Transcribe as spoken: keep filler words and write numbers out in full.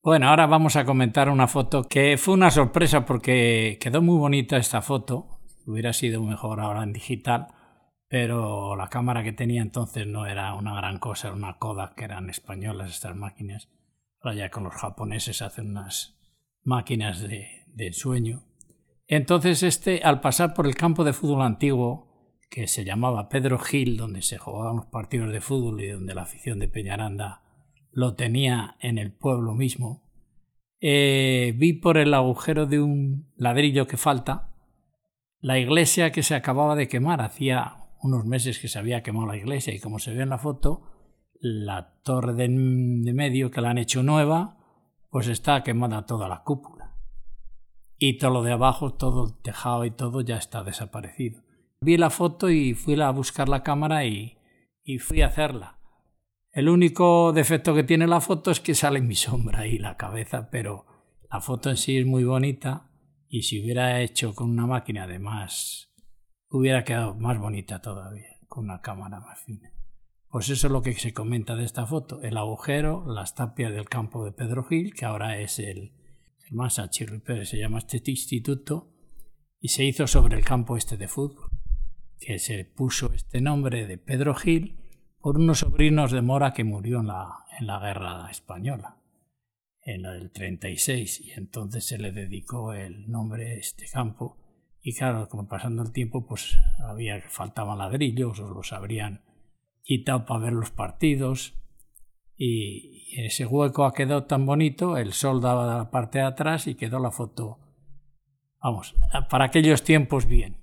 Bueno, ahora vamos a comentar una foto que fue una sorpresa porque quedó muy bonita esta foto. Hubiera sido mejor ahora en digital, pero la cámara que tenía entonces no era una gran cosa, era una Kodak, que eran españolas estas máquinas. Ahora ya con los japoneses hacen unas máquinas de, de ensueño. Entonces este, al pasar por el campo de fútbol antiguo, que se llamaba Pedro Gil, donde se jugaban los partidos de fútbol y donde la afición de Peñaranda lo tenía en el pueblo mismo, eh, vi por el agujero de un ladrillo que falta la iglesia que se acababa de quemar. Hacía unos meses que se había quemado la iglesia y, como se ve en la foto, la torre de, de medio, que la han hecho nueva, pues está quemada toda la cúpula. Y todo lo de abajo, todo el tejado y todo ya está desaparecido. Vi la foto y fui a buscar la cámara y, y fui a hacerla. El único defecto que tiene la foto es que sale mi sombra y la cabeza, pero la foto en sí es muy bonita y si hubiera hecho con una máquina de más, hubiera quedado más bonita todavía, con una cámara más fina. Pues eso es lo que se comenta de esta foto: el agujero, las tapias del campo de Pedro Gil, que ahora es el Germán Sánchez Ruiz Pérez, se llama este instituto, y se hizo sobre el campo este de fútbol, que se puso este nombre de Pedro Gil por unos sobrinos de Mora que murió en la, en la guerra española, en la del treinta y seis, y entonces se le dedicó el nombre a este campo. Y claro, como pasando el tiempo, pues había que faltaban ladrillos, o los habrían quitado para ver los partidos, y ese hueco ha quedado tan bonito, el sol daba la parte de atrás y quedó la foto, vamos, para aquellos tiempos bien.